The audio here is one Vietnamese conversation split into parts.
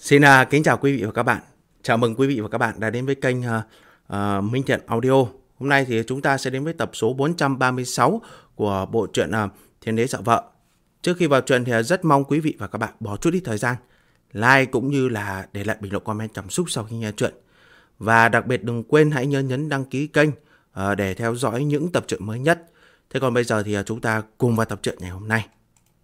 Xin kính chào quý vị và các bạn. Chào mừng quý vị và các bạn đã đến với kênh Minh Thiện Audio. Hôm nay thì chúng ta sẽ đến với tập số 436 của bộ truyện Thiên Đế Sợ Vợ. Trước khi vào truyện thì rất mong quý vị và các bạn bỏ chút ít thời gian like cũng như là để lại bình luận comment cảm xúc sau khi nghe truyện. Và đặc biệt đừng quên hãy nhấn đăng ký kênh để theo dõi những tập truyện mới nhất. Thế còn bây giờ thì chúng ta cùng vào tập truyện ngày hôm nay.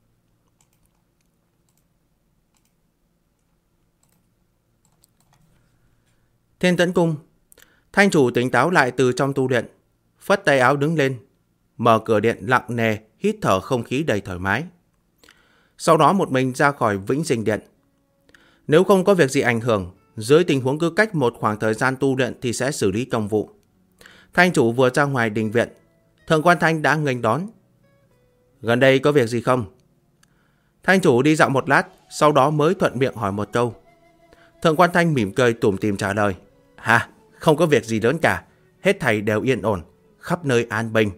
Thiên Tẫn Cung. Thanh chủ tỉnh táo lại từ trong tu luyện, phất tay áo đứng lên, mở cửa điện lặng nề, hít thở không khí đầy thoải mái. Sau đó một mình ra khỏi Vĩnh Sinh Điện. Nếu không có việc gì ảnh hưởng, dưới tình huống cứ cách một khoảng thời gian tu luyện thì sẽ xử lý công vụ. Thanh chủ vừa ra ngoài đình viện, Thượng Quan Thanh đã nghênh đón. Gần đây có việc gì không? Thanh chủ đi dạo một lát, sau đó mới thuận miệng hỏi một câu. Thượng Quan Thanh mỉm cười tủm tỉm trả lời. Không có việc gì lớn cả, hết thảy đều yên ổn, khắp nơi an bình.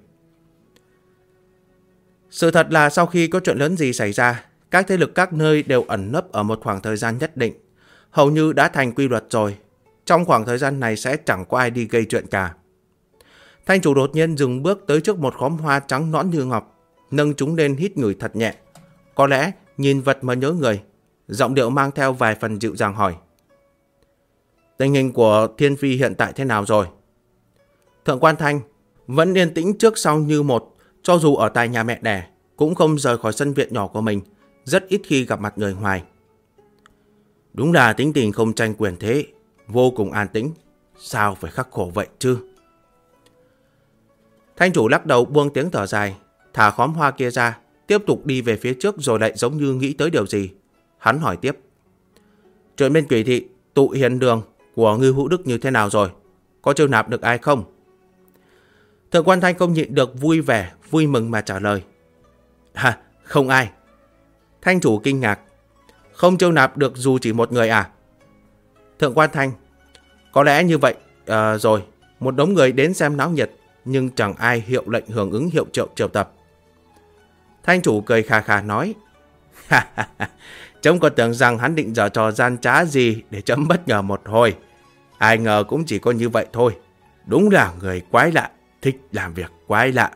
Sự thật là sau khi có chuyện lớn gì xảy ra, các thế lực các nơi đều ẩn nấp ở một khoảng thời gian nhất định, hầu như đã thành quy luật rồi. Trong khoảng thời gian này sẽ chẳng có ai đi gây chuyện cả. Thanh chủ đột nhiên dừng bước tới trước một khóm hoa trắng nõn như ngọc, nâng chúng lên hít ngửi thật nhẹ. Có lẽ nhìn vật mà nhớ người, giọng điệu mang theo vài phần dịu dàng hỏi. Tình hình của Thiên Phi hiện tại thế nào rồi? Thượng Quan Thanh vẫn yên tĩnh trước sau như một, cho dù ở tại nhà mẹ đẻ, cũng không rời khỏi sân viện nhỏ của mình, rất ít khi gặp mặt người ngoài. Đúng là tính tình không tranh quyền thế, vô cùng an tĩnh, sao phải khắc khổ vậy chứ? Thanh chủ lắc đầu buông tiếng thở dài, thả khóm hoa kia ra, tiếp tục đi về phía trước rồi lại giống như nghĩ tới điều gì. Hắn hỏi tiếp. Chuyện bên Quỷ Thị, Tụ Hiền Đường của Ngư Hữu Đức như thế nào rồi? Có chiêu nạp được ai không? Thượng Quan Thanh không nhịn được vui vẻ, vui mừng mà trả lời. Không ai. Thanh chủ kinh ngạc. Không chiêu nạp được dù chỉ một người à? Thượng Quan Thanh. Có lẽ như vậy rồi. Một đống người đến xem náo nhiệt, nhưng chẳng ai hiệu lệnh hưởng ứng hiệu triệu tập. Thanh chủ cười khà khà nói. Trẫm còn tưởng rằng hắn định giở trò gian trá gì để trẫm bất ngờ một hồi. Ai ngờ cũng chỉ có như vậy thôi. Đúng là người quái lạ, thích làm việc quái lạ.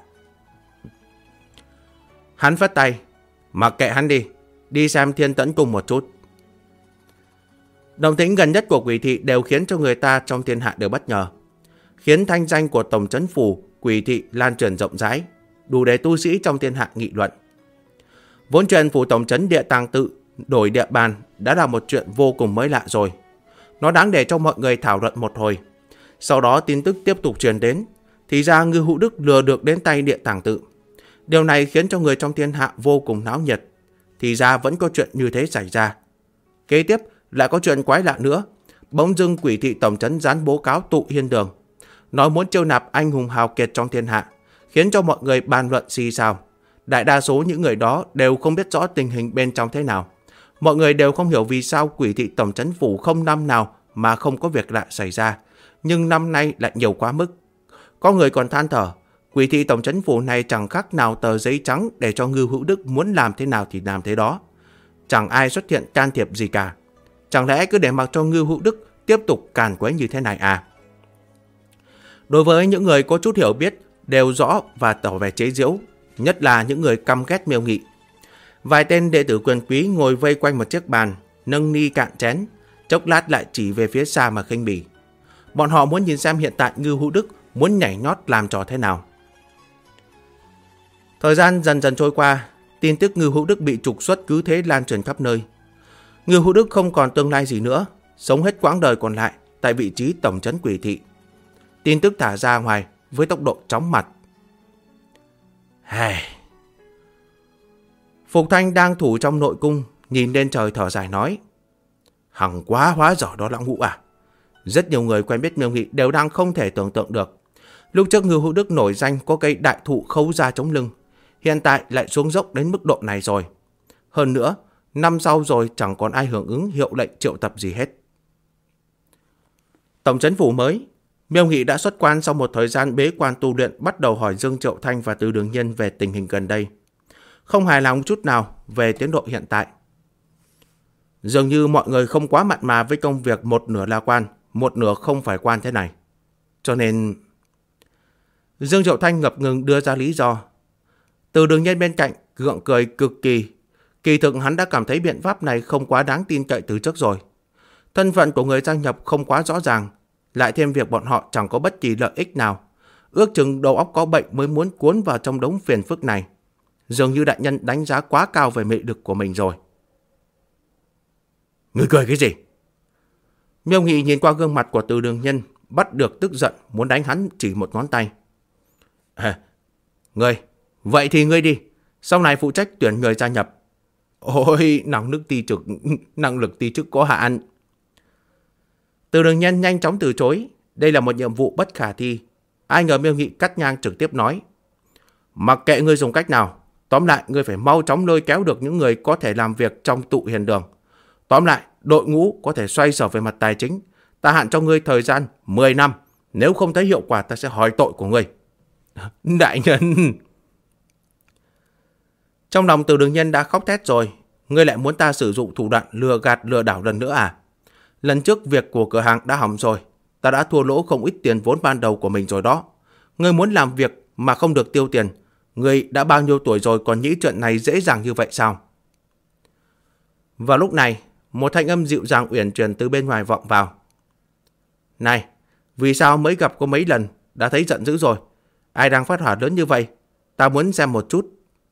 Hắn phất tay. Mặc kệ hắn đi xem Thiên Tẫn Cung một chút. Động tĩnh gần nhất của Quỷ Thị đều khiến cho người ta trong thiên hạ đều bất ngờ, khiến thanh danh của Tổng Trấn Phủ Quỷ Thị lan truyền rộng rãi, đủ để tu sĩ trong thiên hạ nghị luận. Vốn chuyện phủ tổng trấn Địa Tàng Tự đổi địa bàn đã là một chuyện vô cùng mới lạ rồi. Nó đáng để cho mọi người thảo luận một hồi. Sau đó tin tức tiếp tục truyền đến, thì ra Ngư Hữu Đức lừa được đến tay Địa Tàng Tự. Điều này khiến cho người trong thiên hạ vô cùng náo nhiệt. Thì ra vẫn có chuyện như thế xảy ra. Kế tiếp lại có chuyện quái lạ nữa. Bỗng dưng Quỷ Thị tổng trấn dán bố cáo Tụ Hiên Đường, nói muốn chiêu nạp anh hùng hào kiệt trong thiên hạ, khiến cho mọi người bàn luận xì xào. Đại đa số những người đó đều không biết rõ tình hình bên trong thế nào. Mọi người đều không hiểu vì sao Quỷ Thị tổng trấn phủ không năm nào mà không có việc lạ xảy ra, nhưng năm nay lại nhiều quá mức. Có người còn than thở, Quỷ Thị tổng trấn phủ này chẳng khác nào tờ giấy trắng để cho Ngư Hữu Đức muốn làm thế nào thì làm thế đó. Chẳng ai xuất hiện can thiệp gì cả. Chẳng lẽ cứ để mặc cho Ngư Hữu Đức tiếp tục càn quấy như thế này à? Đối với những người có chút hiểu biết đều rõ và tỏ vẻ chế giễu, nhất là những người căm ghét Miêu Nghị. Vài tên đệ tử quyền quý ngồi vây quanh một chiếc bàn, nâng ni cạn chén, chốc lát lại chỉ về phía xa mà khinh bỉ. Bọn họ muốn nhìn xem hiện tại Ngư Hữu Đức muốn nhảy nhót làm trò thế nào. Thời gian dần dần trôi qua, tin tức Ngư Hữu Đức bị trục xuất cứ thế lan truyền khắp nơi. Ngư Hữu Đức không còn tương lai gì nữa, sống hết quãng đời còn lại tại vị trí tổng trấn Quỷ Thị. Tin tức thả ra ngoài với tốc độ chóng mặt. Phục Thanh đang thủ trong nội cung, nhìn lên trời thở dài nói. Hằng quá hóa giỏi đó Lão Ngũ à. Rất nhiều người quen biết Miêu Nghị đều đang không thể tưởng tượng được. Lúc trước Ngư Hữu Đức nổi danh có cây đại thụ khấu ra chống lưng, hiện tại lại xuống dốc đến mức độ này rồi. Hơn nữa, năm sau rồi chẳng còn ai hưởng ứng hiệu lệnh triệu tập gì hết. Tổng trấn phủ mới, Miêu Nghị đã xuất quan sau một thời gian bế quan tu luyện, bắt đầu hỏi Dương Triệu Thanh và Từ Đường Nhiên về tình hình gần đây. Không hài lòng chút nào về tiến độ hiện tại. Dường như mọi người không quá mặn mà với công việc một nửa là quan, một nửa không phải quan thế này. Cho nên... Dương Triệu Thanh ngập ngừng đưa ra lý do. Từ Đường Nhân bên cạnh gượng cười cực kỳ. Kỳ thực hắn đã cảm thấy biện pháp này không quá đáng tin cậy từ trước rồi. Thân phận của người gia nhập không quá rõ ràng, lại thêm việc bọn họ chẳng có bất kỳ lợi ích nào. Ước chừng đầu óc có bệnh mới muốn cuốn vào trong đống phiền phức này. Dường như đại nhân đánh giá quá cao về mị lực của mình rồi. Ngươi cười cái gì? Miêu Nghị nhìn qua gương mặt của Từ Đường Nhân, bắt được tức giận muốn đánh hắn chỉ một ngón tay. Ngươi, vậy thì ngươi đi, sau này phụ trách tuyển người gia nhập. Ôi, năng lực ti chức có hạn. Từ Đường Nhân nhanh chóng từ chối, đây là một nhiệm vụ bất khả thi. Ai ngờ Miêu Nghị cắt ngang trực tiếp nói. Mặc kệ ngươi dùng cách nào, tóm lại ngươi phải mau chóng lôi kéo được những người có thể làm việc trong tụ hiền đường. Tóm lại, đội ngũ có thể xoay sở về mặt tài chính. Ta hạn cho ngươi thời gian 10 năm. Nếu không thấy hiệu quả ta sẽ hỏi tội của ngươi. Đại nhân... Trong lòng Từ Đường Nhân đã khóc thét rồi. Ngươi lại muốn ta sử dụng thủ đoạn lừa gạt lừa đảo lần nữa à? Lần trước việc của cửa hàng đã hỏng rồi. Ta đã thua lỗ không ít tiền vốn ban đầu của mình rồi đó. Ngươi muốn làm việc mà không được tiêu tiền. Ngươi đã bao nhiêu tuổi rồi còn nghĩ chuyện này dễ dàng như vậy sao? Vào lúc này, một thanh âm dịu dàng uyển chuyển từ bên ngoài vọng vào. Này, vì sao mới gặp có mấy lần đã thấy giận dữ rồi? Ai đang phát hỏa lớn như vậy? Ta muốn xem một chút.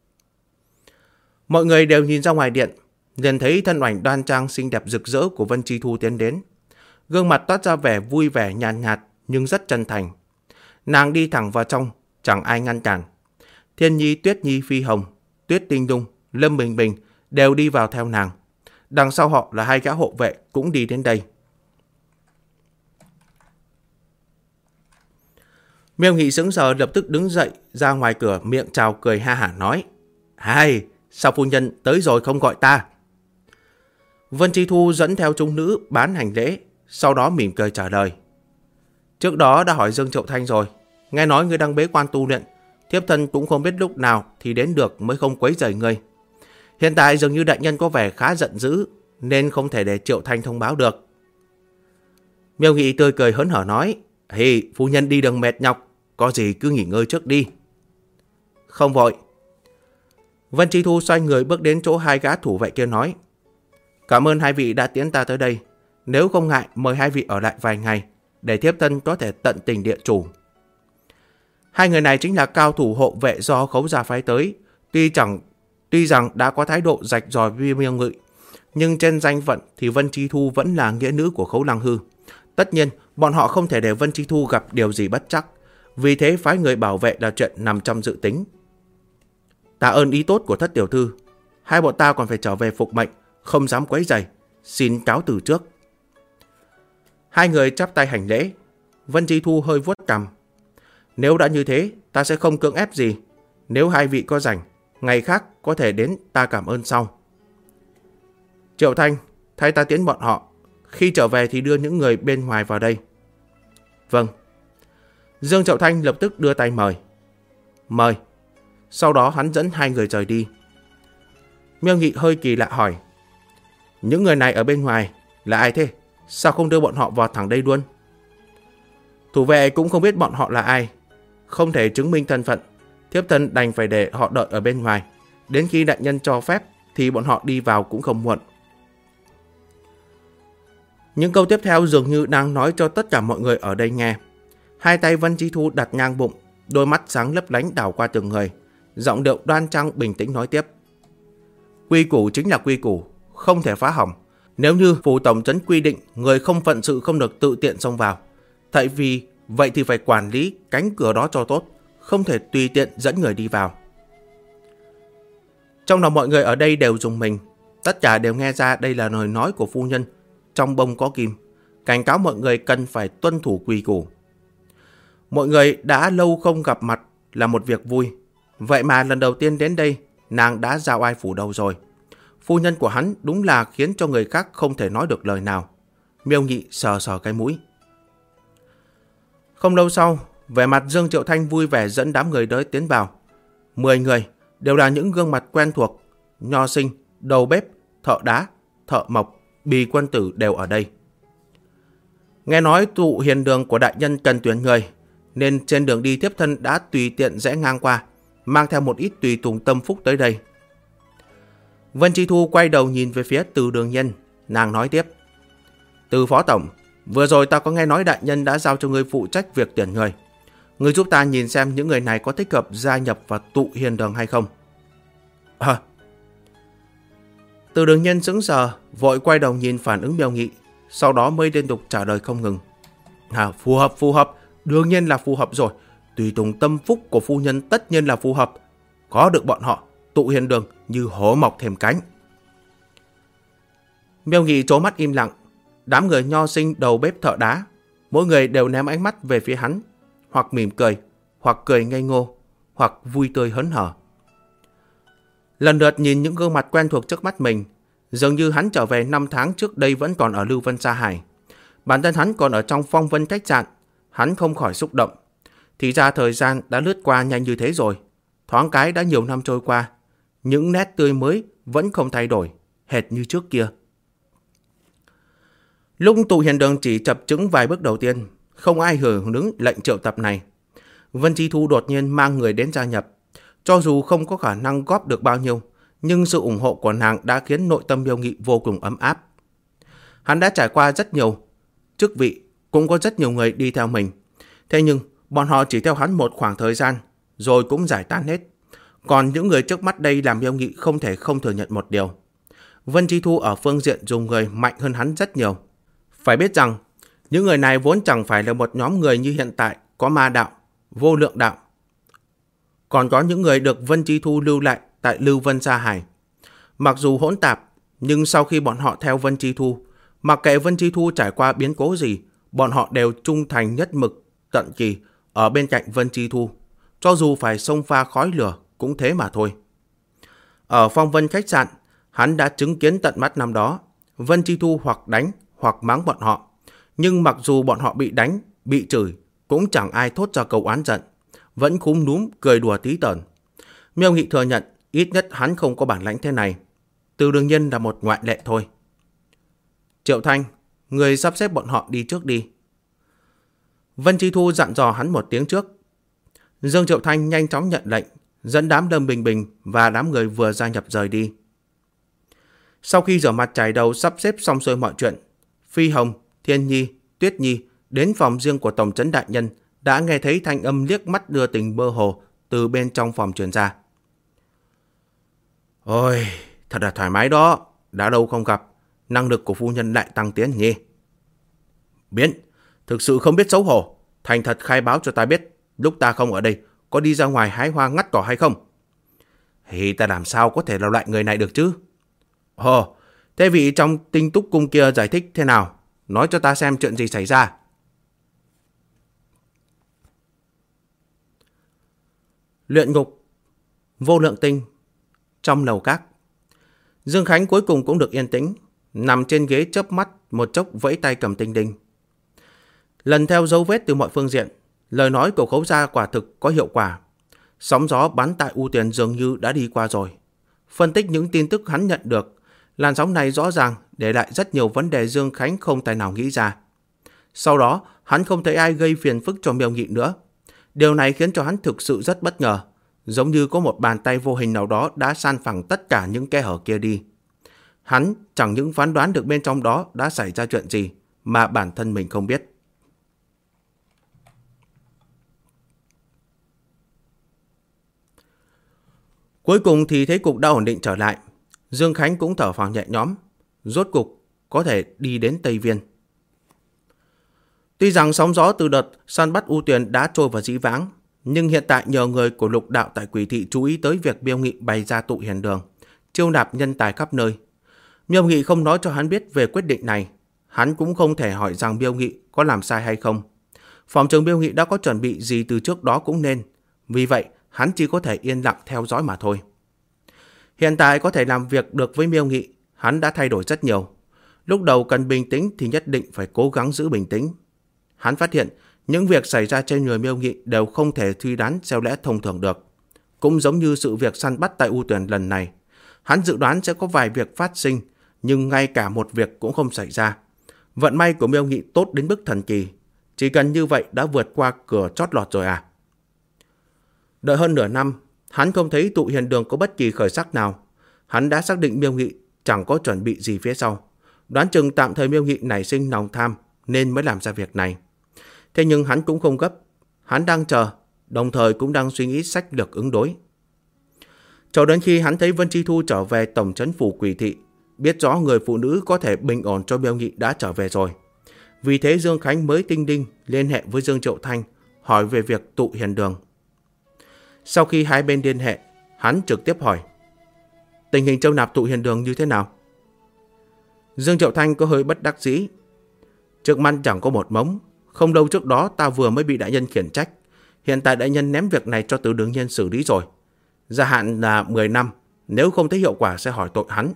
Mọi người đều nhìn ra ngoài điện, liền thấy thân ảnh đoan trang xinh đẹp rực rỡ của Vân Chi Thu tiến đến. Gương mặt toát ra vẻ vui vẻ nhàn nhạt nhưng rất chân thành. Nàng đi thẳng vào trong, chẳng ai ngăn cản. Thiên Nhi, Tuyết Nhi, Phi Hồng, Tuyết Tinh Nhung, Lâm Bình Bình đều đi vào theo nàng. Đằng sau họ là hai gã hộ vệ cũng đi đến đây. Miêu Nghị sững sờ lập tức đứng dậy ra ngoài cửa, miệng chào cười ha hả nói. Hai, sao phu nhân tới rồi không gọi ta? Vân Chi Thu dẫn theo chúng nữ bán hành lễ, sau đó mỉm cười trả lời. Trước đó đã hỏi Dương Triệu Thanh rồi, nghe nói ngươi đang bế quan tu luyện, thiếp thân cũng không biết lúc nào thì đến được mới không quấy rầy ngươi. Hiện tại dường như đại nhân có vẻ khá giận dữ, nên không thể để Triệu Thanh thông báo được. Miêu Nghị tươi cười hớn hở nói. Hì, phu nhân đi đường mệt nhọc, có gì cứ nghỉ ngơi trước đi. Không vội. Vân Chi Thu xoay người bước đến chỗ hai gã thủ vệ kia nói. Cảm ơn hai vị đã tiễn ta tới đây. Nếu không ngại mời hai vị ở lại vài ngày, để thiếp thân có thể tận tình địa chủ. Hai người này chính là cao thủ hộ vệ do Khấu gia phái tới. Tuy rằng đã có thái độ rạch ròi với Miêu Nghị, nhưng trên danh phận thì Vân Chi Thu vẫn là nghĩa nữ của Khấu Lăng Hư. Tất nhiên, bọn họ không thể để Vân Chi Thu gặp điều gì bất trắc, vì thế phái người bảo vệ là chuyện nằm trong dự tính. Tạ ơn ý tốt của thất tiểu thư, hai bọn ta còn phải trở về phục mệnh, không dám quấy rầy, xin cáo từ trước. Hai người chắp tay hành lễ. Vân Chi Thu hơi vuốt cằm. Nếu đã như thế, ta sẽ không cưỡng ép gì. Nếu hai vị có rảnh, ngày khác có thể đến ta cảm ơn sau. Triệu Thanh, thay ta tiễn bọn họ. Khi trở về thì đưa những người bên ngoài vào đây. Vâng. Dương Triệu Thanh lập tức đưa tay mời. Mời. Sau đó hắn dẫn hai người rời đi. Miêu Nghị hơi kỳ lạ hỏi. Những người này ở bên ngoài là ai thế? Sao không đưa bọn họ vào thẳng đây luôn? Thủ vệ cũng không biết bọn họ là ai. Không thể chứng minh thân phận. Thiếp thân đành phải để họ đợi ở bên ngoài. Đến khi đại nhân cho phép thì bọn họ đi vào cũng không muộn. Những câu tiếp theo dường như đang nói cho tất cả mọi người ở đây nghe. Hai tay Vân Chi Thu đặt ngang bụng, đôi mắt sáng lấp lánh đảo qua từng người. Giọng điệu đoan trang bình tĩnh nói tiếp. Quy củ chính là quy củ, không thể phá hỏng. Nếu như phủ tổng trấn quy định người không phận sự không được tự tiện xông vào, tại vì vậy thì phải quản lý cánh cửa đó cho tốt, không thể tùy tiện dẫn người đi vào. Trong lòng mọi người ở đây đều rùng mình, tất cả đều nghe ra đây là lời nói của phu nhân trong bông có kim, cảnh cáo mọi người cần phải tuân thủ quy củ. Mọi người đã lâu không gặp mặt là một việc vui, vậy mà lần đầu tiên đến đây nàng đã giao ai phủ đầu rồi. Phu nhân của hắn đúng là khiến cho người khác không thể nói được lời nào. Miêu Nghị sờ sờ cái mũi. Không lâu sau, vẻ mặt Dương Triệu Thanh vui vẻ dẫn đám người tới tiến vào. 10 người đều là những gương mặt quen thuộc: nho sinh, đầu bếp, thợ đá, Thợ Mộc, Bì quân tử đều ở đây. Nghe nói tụ hiền đường của đại nhân cần tuyển người, nên trên đường đi thiếp thân đã tùy tiện rẽ ngang qua, mang theo một ít tùy tùng tâm phúc tới đây. Vân Chi Thu quay đầu nhìn về phía Từ Đường Nhân, nàng nói tiếp. Từ phó tổng, vừa rồi ta có nghe nói đại nhân đã giao cho ngươi phụ trách việc tuyển người. Ngươi giúp ta nhìn xem những người này có thích hợp gia nhập vào tụ hiền đường hay không. Từ Đường Nhân sững sờ, vội quay đầu nhìn phản ứng Miêu Nghị, sau đó mới liên tục trả lời không ngừng. Phù hợp, đương nhiên là phù hợp rồi. Tùy tùng tâm phúc của phu nhân tất nhiên là phù hợp. Có được bọn họ, tụ hiền đường như hổ mọc thêm cánh. Miêu Nghị trố mắt im lặng. Đám người nho sinh đầu bếp thợ đá, mỗi người đều ném ánh mắt về phía hắn, hoặc mỉm cười, hoặc cười ngây ngô, hoặc vui tươi hớn hở. Lần lượt nhìn những gương mặt quen thuộc trước mắt mình, dường như hắn trở về 5 tháng trước đây vẫn còn ở Lưu Vân Sa Hải. Bản thân hắn còn ở trong Phong Vân khách sạn, hắn không khỏi xúc động. Thì ra thời gian đã lướt qua nhanh như thế rồi, thoáng cái đã nhiều năm trôi qua, những nét tươi mới vẫn không thay đổi, hệt như trước kia. Lúc tụ hiền đường chỉ chập chững vài bước đầu tiên, không ai hưởng ứng lệnh triệu tập này. Vân Chi Thu đột nhiên mang người đến gia nhập. Cho dù không có khả năng góp được bao nhiêu, nhưng sự ủng hộ của nàng đã khiến nội tâm Miêu Nghị vô cùng ấm áp. Hắn đã trải qua rất nhiều chức vị, cũng có rất nhiều người đi theo mình. Thế nhưng, bọn họ chỉ theo hắn một khoảng thời gian, rồi cũng giải tán hết. Còn những người trước mắt đây làm Miêu Nghị không thể không thừa nhận một điều. Vân Chi Thu ở phương diện dùng người mạnh hơn hắn rất nhiều. Phải biết rằng, những người này vốn chẳng phải là một nhóm người như hiện tại có ma đạo, vô lượng đạo. Còn có những người được Vân Chi Thu lưu lại tại Lưu Vân Sa Hải. Mặc dù hỗn tạp, nhưng sau khi bọn họ theo Vân Chi Thu, mặc kệ Vân Chi Thu trải qua biến cố gì, bọn họ đều trung thành nhất mực, tận kỳ ở bên cạnh Vân Chi Thu. Cho dù phải xông pha khói lửa, cũng thế mà thôi. Ở Phong Vân khách sạn, hắn đã chứng kiến tận mắt năm đó, Vân Chi Thu hoặc đánh hoặc mắng bọn họ. Nhưng mặc dù bọn họ bị đánh, bị chửi, cũng chẳng ai thốt ra câu oán giận, vẫn khúm núm cười đùa tí tởn. Miêu Nghị thừa nhận ít nhất hắn không có bản lãnh thế này. Từ Đường Nhân là một ngoại lệ thôi. Triệu Thanh, người sắp xếp bọn họ đi trước đi. Vân Chi Thu dặn dò hắn một tiếng trước. Dương Triệu Thanh nhanh chóng nhận lệnh, dẫn đám Lâm Bình Bình và đám người vừa gia nhập rời đi. Sau khi rửa mặt chải đầu sắp xếp xong xuôi mọi chuyện, Phi Hồng, Thiên Nhi, Tuyết Nhi đến phòng riêng của Tổng trấn đại nhân đã nghe thấy thanh âm liếc mắt đưa tình mơ hồ từ bên trong phòng truyền ra. Ôi, thật là thoải mái đó, đã đâu không gặp, năng lực của phu nhân lại tăng tiến nhỉ. Biến, thực sự không biết xấu hổ, thành thật khai báo cho ta biết, lúc ta không ở đây, có đi ra ngoài hái hoa ngắt cỏ hay không? Thì ta làm sao có thể là loại người này được chứ? Ồ, thế vị trong Tinh Túc cung kia giải thích thế nào? Nói cho ta xem chuyện gì xảy ra. Luyện ngục, Vô Lượng Tinh, trong lầu các. Dương Khánh cuối cùng cũng được yên tĩnh, nằm trên ghế chớp mắt một chốc vẫy tay cầm tinh đinh. Lần theo dấu vết từ mọi phương diện, lời nói của Khấu gia quả thực có hiệu quả. Sóng gió bắn tại U Tuyền dường như đã đi qua rồi. Phân tích những tin tức hắn nhận được, làn sóng này rõ ràng để lại rất nhiều vấn đề Dương Khánh không tài nào nghĩ ra. Sau đó, hắn không thấy ai gây phiền phức cho Miêu Nghị nữa. Điều này khiến cho hắn thực sự rất bất ngờ, giống như có một bàn tay vô hình nào đó đã san phẳng tất cả những kẽ hở kia đi. Hắn chẳng những phán đoán được bên trong đó đã xảy ra chuyện gì mà bản thân mình không biết. Cuối cùng thì thế cục đã ổn định trở lại. Dương Khánh cũng thở phào nhẹ nhõm, rốt cục có thể đi đến Tây Viên. Tuy rằng sóng gió từ đợt săn bắt U Tuyền đã trôi vào dĩ vãng, nhưng hiện tại nhờ người của lục đạo tại Quỷ Thị chú ý tới việc Miêu Nghị bày ra tụ hiền đường, chiêu nạp nhân tài khắp nơi. Miêu Nghị không nói cho hắn biết về quyết định này, hắn cũng không thể hỏi rằng Miêu Nghị có làm sai hay không. Phòng trường Miêu Nghị đã có chuẩn bị gì từ trước đó cũng nên, vì vậy hắn chỉ có thể yên lặng theo dõi mà thôi. Hiện tại có thể làm việc được với Miêu Nghị, hắn đã thay đổi rất nhiều. Lúc đầu cần bình tĩnh thì nhất định phải cố gắng giữ bình tĩnh. Hắn phát hiện những việc xảy ra trên người Miêu Nghị đều không thể suy đoán theo lẽ thông thường được. Cũng giống như sự việc săn bắt tại U Tuyền lần này, hắn dự đoán sẽ có vài việc phát sinh, nhưng ngay cả một việc cũng không xảy ra. Vận may của Miêu Nghị tốt đến mức thần kỳ. Chỉ cần như vậy đã vượt qua cửa chót lọt rồi à? Đợi hơn nửa năm, hắn không thấy tụ hiền đường có bất kỳ khởi sắc nào. Hắn đã xác định Miêu Nghị chẳng có chuẩn bị gì phía sau. Đoán chừng tạm thời Miêu Nghị nảy sinh lòng tham nên mới làm ra việc này. Thế nhưng hắn cũng không gấp. Hắn đang chờ, đồng thời cũng đang suy nghĩ sách lược ứng đối. Cho đến khi hắn thấy Vân Chi Thu trở về tổng trấn phủ Quỷ Thị, biết rõ người phụ nữ có thể bình ổn cho Miêu Nghị đã trở về rồi. Vì thế Dương Khánh mới tinh đinh liên hệ với Dương Triệu Thanh hỏi về việc tụ hiền đường. Sau khi hai bên liên hệ, hắn trực tiếp hỏi: tình hình Châu Nạp tụ hiền đường như thế nào? Dương Triệu Thanh có hơi bất đắc dĩ. Trước mắt chẳng có một mống. Không lâu trước đó ta vừa mới bị đại nhân khiển trách. Hiện tại đại nhân ném việc này cho Từ Đường Nhân xử lý rồi. Gia hạn là 10 năm. Nếu không thấy hiệu quả sẽ hỏi tội hắn.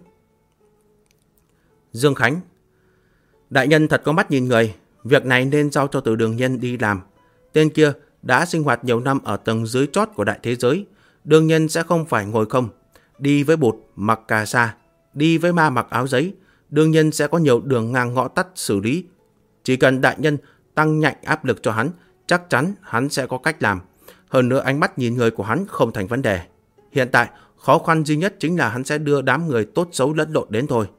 Dương Khánh: đại nhân thật có mắt nhìn người. Việc này nên giao cho Từ Đường Nhân đi làm. Tên kia đã sinh hoạt nhiều năm ở tầng dưới chót của đại thế giới. Đương nhiên sẽ không phải ngồi không. Đi với bụt mặc cà sa, đi với ma mặc áo giấy. Đương nhiên sẽ có nhiều đường ngang ngõ tắt xử lý. Chỉ cần đại nhân tăng nhạy áp lực cho hắn, chắc chắn hắn sẽ có cách làm. Hơn nữa ánh mắt nhìn người của hắn không thành vấn đề. Hiện tại khó khăn duy nhất chính là hắn sẽ đưa đám người tốt xấu lẫn lộn đến thôi.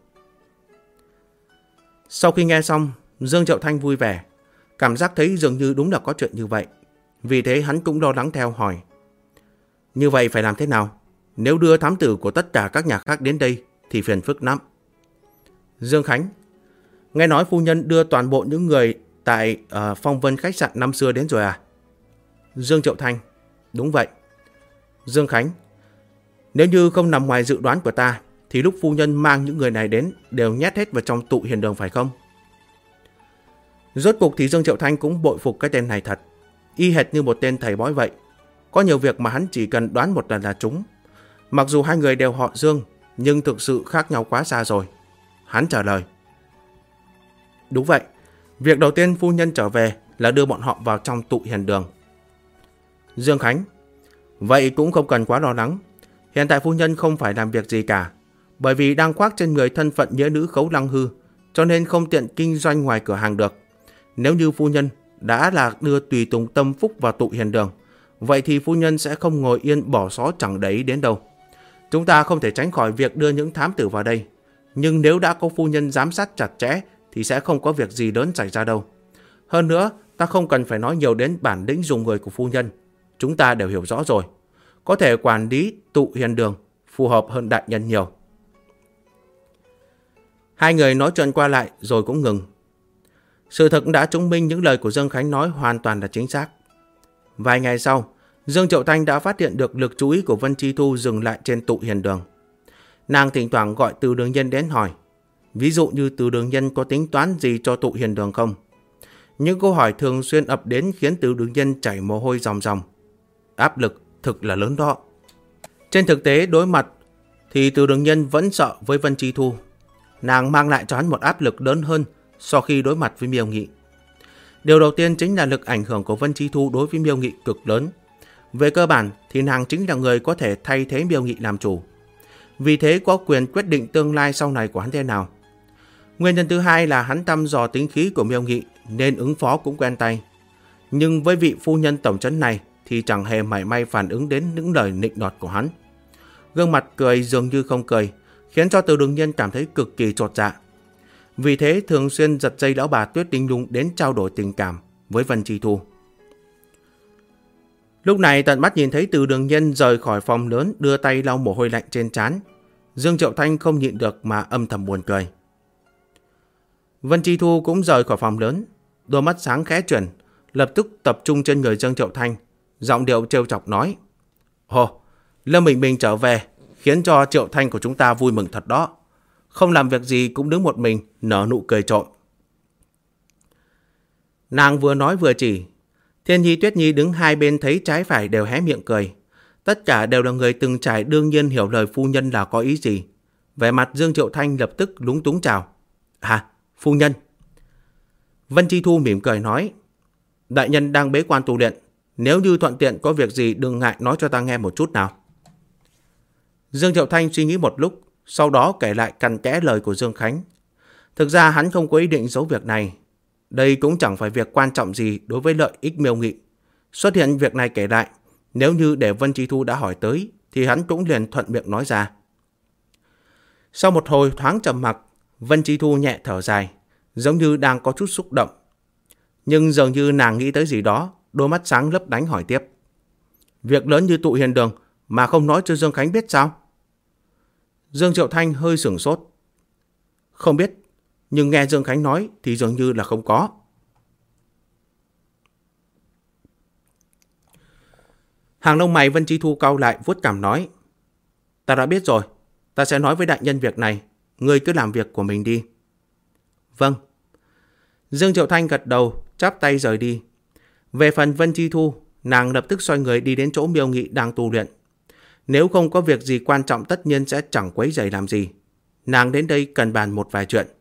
Sau khi nghe xong, Dương Triệu Thanh vui vẻ. Cảm giác thấy dường như đúng là có chuyện như vậy. Vì thế hắn cũng lo lắng theo hỏi: như vậy phải làm thế nào? Nếu đưa thám tử của tất cả các nhà khác đến đây thì phiền phức lắm. Dương Khánh: nghe nói phu nhân đưa toàn bộ những người tại Phong Vân khách sạn năm xưa đến rồi à? Dương Triệu Thanh: đúng vậy. Dương Khánh: nếu như không nằm ngoài dự đoán của ta thì lúc phu nhân mang những người này đến đều nhét hết vào trong tụ hiền đường phải không? Rốt cuộc thì Dương Triệu Thanh cũng bội phục cái tên này thật. Y hệt như một tên thầy bói vậy. Có nhiều việc mà hắn chỉ cần đoán một lần là trúng. Mặc dù hai người đều họ Dương, nhưng thực sự khác nhau quá xa rồi. Hắn trả lời: đúng vậy. Việc đầu tiên phu nhân trở về là đưa bọn họ vào trong tụ hiền đường. Dương Khánh: vậy cũng không cần quá lo lắng. Hiện tại phu nhân không phải làm việc gì cả. Bởi vì đang khoác trên người thân phận nghĩa nữ Khấu Lăng Hư, cho nên không tiện kinh doanh ngoài cửa hàng được. Nếu như phu nhân đã là đưa tùy tùng tâm phúc vào tụ hiền đường, vậy thì phu nhân sẽ không ngồi yên bỏ xó chẳng đấy đến đâu. Chúng ta không thể tránh khỏi việc đưa những thám tử vào đây. Nhưng nếu đã có phu nhân giám sát chặt chẽ thì sẽ không có việc gì lớn xảy ra đâu. Hơn nữa, ta không cần phải nói nhiều đến bản lĩnh dùng người của phu nhân. Chúng ta đều hiểu rõ rồi. Có thể quản lý tụ hiền đường phù hợp hơn đại nhân nhiều. Hai người nói chuyện qua lại rồi cũng ngừng. Sự thật đã chứng minh những lời của Dương Khánh nói hoàn toàn là chính xác. Vài ngày sau, Dương Triệu Thanh đã phát hiện được lực chú ý của Vân Chi Thu dừng lại trên tụ hiền đường. Nàng thỉnh thoảng gọi Từ Đường Nhân đến hỏi. Ví dụ như Từ Đường Nhân có tính toán gì cho tụ hiền đường không? Những câu hỏi thường xuyên ập đến khiến Từ Đường Nhân chảy mồ hôi ròng ròng. Áp lực thực là lớn đó. Trên thực tế đối mặt thì Từ Đường Nhân vẫn sợ với Vân Chi Thu. Nàng mang lại cho hắn một áp lực lớn hơn so khi đối mặt với Miêu Nghị. Điều đầu tiên chính là lực ảnh hưởng của Vân Chi Thu đối với Miêu Nghị cực lớn. Về cơ bản thì nàng chính là người có thể thay thế Miêu Nghị làm chủ. Vì thế có quyền quyết định tương lai sau này của hắn thế nào. Nguyên nhân thứ hai là hắn thăm dò tính khí của Miêu Nghị nên ứng phó cũng quen tay. Nhưng với vị phu nhân tổng trấn này thì chẳng hề mảy may phản ứng đến những lời nịnh nọt của hắn. Gương mặt cười dường như không cười, khiến cho Từ Đường Nhân cảm thấy cực kỳ chột dạ. Vì thế thường xuyên giật dây lão bà Tuyết Đinh Lung đến trao đổi tình cảm với Vân Chi Thu. Lúc này tận mắt nhìn thấy Từ Đường Nhân rời khỏi phòng lớn đưa tay lau mồ hôi lạnh trên trán, Dương Triệu Thanh không nhịn được mà âm thầm buồn cười. Vân Chi Thu cũng rời khỏi phòng lớn, đôi mắt sáng khẽ chuyển, lập tức tập trung trên người Dương Triệu Thanh, giọng điệu trêu chọc nói: Ồ, Lâm Bình Bình trở về, khiến cho Triệu Thanh của chúng ta vui mừng thật đó. Không làm việc gì cũng đứng một mình, nở nụ cười trộm. Nàng vừa nói vừa chỉ. Thiên Nhi Tuyết Nhi đứng hai bên thấy trái phải đều hé miệng cười. Tất cả đều là người từng trải, đương nhiên hiểu lời phu nhân là có ý gì. Vẻ mặt Dương Triệu Thanh lập tức lúng túng chào. À, phu nhân. Vân Chi Thu mỉm cười nói: Đại nhân đang bế quan tu luyện, nếu như thuận tiện có việc gì đừng ngại nói cho ta nghe một chút nào. Dương Triệu Thanh suy nghĩ một lúc, sau đó kể lại cặn kẽ lời của Dương Khánh. Thực ra hắn không có ý định giấu việc này. Đây cũng chẳng phải việc quan trọng gì đối với lợi ích Miêu Nghị. Xuất hiện việc này kể lại, nếu như để Vân Chi Thu đã hỏi tới, thì hắn cũng liền thuận miệng nói ra. Sau một hồi thoáng trầm mặc, Vân Chi Thu nhẹ thở dài, giống như đang có chút xúc động. Nhưng dường như nàng nghĩ tới gì đó, đôi mắt sáng lấp lánh hỏi tiếp. Việc lớn như tụ hiền đường mà không nói cho Dương Khánh biết sao? Dương Triệu Thanh hơi sửng sốt. Không biết, nhưng nghe Dương Khánh nói thì dường như là không có. Hàng lông mày Vân Chi Thu cau lại vuốt cằm nói. Ta đã biết rồi, ta sẽ nói với đại nhân việc này, ngươi cứ làm việc của mình đi. Vâng. Dương Triệu Thanh gật đầu, chắp tay rời đi. Về phần Vân Chi Thu, nàng lập tức xoay người đi đến chỗ Miêu Nghị đang tu luyện. Nếu không có việc gì quan trọng tất nhiên sẽ chẳng quấy rầy làm gì. Nàng đến đây cần bàn một vài chuyện.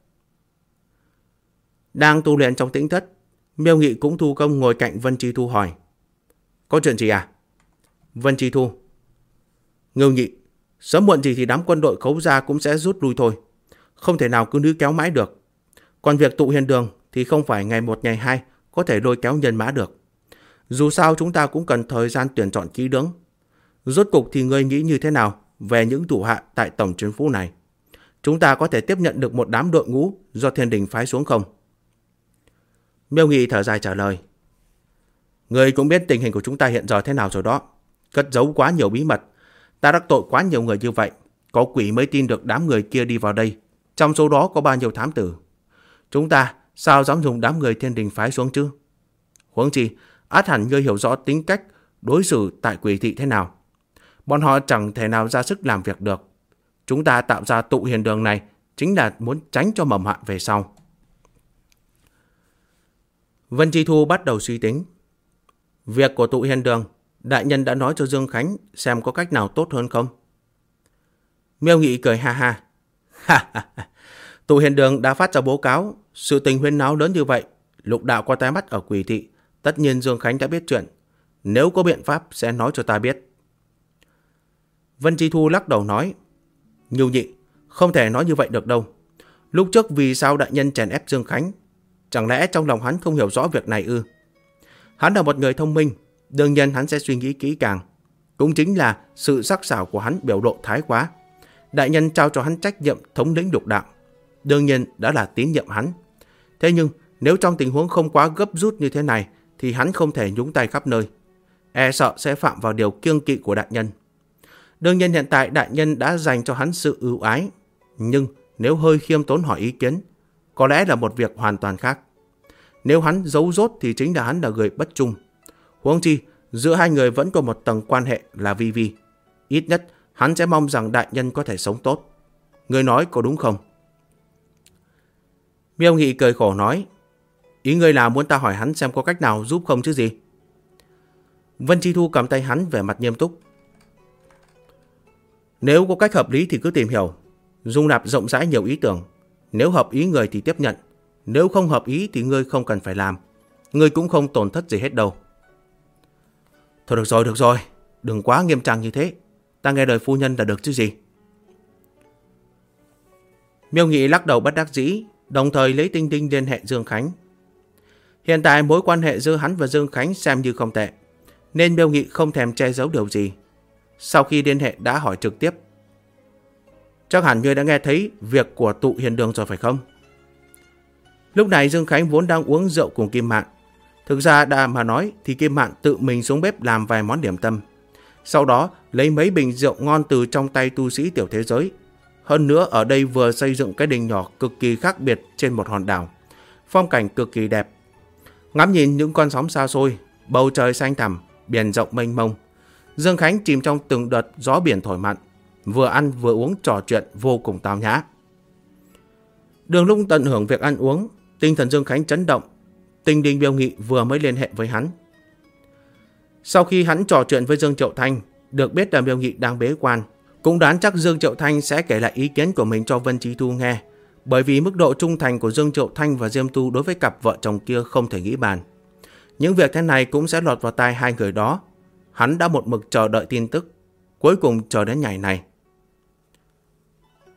Đang tu luyện trong tĩnh thất, Miêu Nghị cũng thu công ngồi cạnh Vân Chi Thu hỏi. Có chuyện gì à? Vân Chi Thu. Ngưu Nhị, sớm muộn gì thì đám quân đội Khấu gia cũng sẽ rút lui thôi. Không thể nào cứ níu kéo mãi được. Còn việc tụ hiền đường thì không phải ngày một ngày hai có thể lôi kéo nhân mã được. Dù sao chúng ta cũng cần thời gian tuyển chọn kỹ lưỡng. Rốt cục thì ngươi nghĩ như thế nào về những thủ hạ tại tổng trấn phủ này? Chúng ta có thể tiếp nhận được một đám đội ngũ do thiên đình phái xuống không? Miêu Nghị thở dài trả lời. Ngươi cũng biết tình hình của chúng ta hiện giờ thế nào rồi đó. Cất giấu quá nhiều bí mật. Ta đắc tội quá nhiều người như vậy. Có quỷ mới tin được đám người kia đi vào đây. Trong số đó có bao nhiêu thám tử. Chúng ta sao dám dùng đám người thiên đình phái xuống chứ? Huống chi, ắt hẳn ngươi hiểu rõ tính cách đối xử tại quỷ thị thế nào. Bọn họ chẳng thể nào ra sức làm việc được. Chúng ta tạo ra tụ hiền đường này chính là muốn tránh cho mầm họa về sau. Vân Chi Thu bắt đầu suy tính. Việc của tụ hiền đường, đại nhân đã nói cho Dương Khánh xem có cách nào tốt hơn không? Miêu Nghị cười ha ha. Tụ hiền đường đã phát ra báo cáo, sự tình huyên náo lớn như vậy, lục đạo qua tai mắt ở quỷ thị, tất nhiên Dương Khánh đã biết chuyện. Nếu có biện pháp sẽ nói cho ta biết. Vân Chi Thu lắc đầu nói. Ngưu Nhị, không thể nói như vậy được đâu. Lúc trước vì sao đại nhân chèn ép Dương Khánh? Chẳng lẽ trong lòng hắn không hiểu rõ việc này ư? Hắn là một người thông minh, đương nhiên hắn sẽ suy nghĩ kỹ càng. Cũng chính là sự sắc sảo của hắn biểu lộ thái quá. Đại nhân trao cho hắn trách nhiệm thống lĩnh lục đạo, đương nhiên đã là tín nhiệm hắn. Thế nhưng nếu trong tình huống không quá gấp rút như thế này thì hắn không thể nhúng tay khắp nơi. E sợ sẽ phạm vào điều kiêng kỵ của đại nhân. Đương nhiên hiện tại đại nhân đã dành cho hắn sự ưu ái, nhưng nếu hơi khiêm tốn hỏi ý kiến, có lẽ là một việc hoàn toàn khác. Nếu hắn giấu dốt thì chính là hắn là người bất trung. Huống chi, giữa hai người vẫn có một tầng quan hệ là vi vi. Ít nhất, hắn sẽ mong rằng đại nhân có thể sống tốt. Người nói có đúng không? Miêu Nghị cười khổ nói. Ý ngươi là muốn ta hỏi hắn xem có cách nào giúp không chứ gì? Vân Chi Thu cầm tay hắn vẻ mặt nghiêm túc. Nếu có cách hợp lý thì cứ tìm hiểu. Dung nạp rộng rãi nhiều ý tưởng. Nếu hợp ý người thì tiếp nhận. Nếu không hợp ý thì ngươi không cần phải làm. Ngươi cũng không tổn thất gì hết đâu. Thôi được rồi. Đừng quá nghiêm trang như thế. Ta nghe lời phu nhân là được chứ gì. Miêu Nghị lắc đầu bất đắc dĩ, đồng thời lấy tinh tinh liên hệ Dương Khánh. Hiện tại mối quan hệ giữa hắn và Dương Khánh xem như không tệ, nên Miêu Nghị không thèm che giấu điều gì. Sau khi liên hệ đã hỏi trực tiếp. Chắc hẳn ngươi đã nghe thấy việc của tụ hiền đường rồi phải không? Lúc này Dương Khánh vốn đang uống rượu cùng Kim Mạn. Thực ra đã mà nói thì Kim Mạn tự mình xuống bếp làm vài món điểm tâm. Sau đó lấy mấy bình rượu ngon từ trong tay tu sĩ tiểu thế giới. Hơn nữa ở đây vừa xây dựng cái đình nhỏ cực kỳ khác biệt trên một hòn đảo. Phong cảnh cực kỳ đẹp. Ngắm nhìn những con sóng xa xôi, bầu trời xanh thẳm, biển rộng mênh mông. Dương Khánh chìm trong từng đợt gió biển thổi mặn, vừa ăn vừa uống trò chuyện vô cùng tao nhã. Đường lúc tận hưởng việc ăn uống, tinh thần Dương Khánh chấn động. Tinh Đinh Miêu Nghị vừa mới liên hệ với hắn. Sau khi hắn trò chuyện với Dương Triệu Thanh, được biết là Miêu Nghị đang bế quan, cũng đoán chắc Dương Triệu Thanh sẽ kể lại ý kiến của mình cho Vân Chi Thu nghe, bởi vì mức độ trung thành của Dương Triệu Thanh và Diêm Tu đối với cặp vợ chồng kia không thể nghĩ bàn. Những việc thế này cũng sẽ lọt vào tai hai người đó. Hắn đã một mực chờ đợi tin tức, cuối cùng chờ đến ngày này.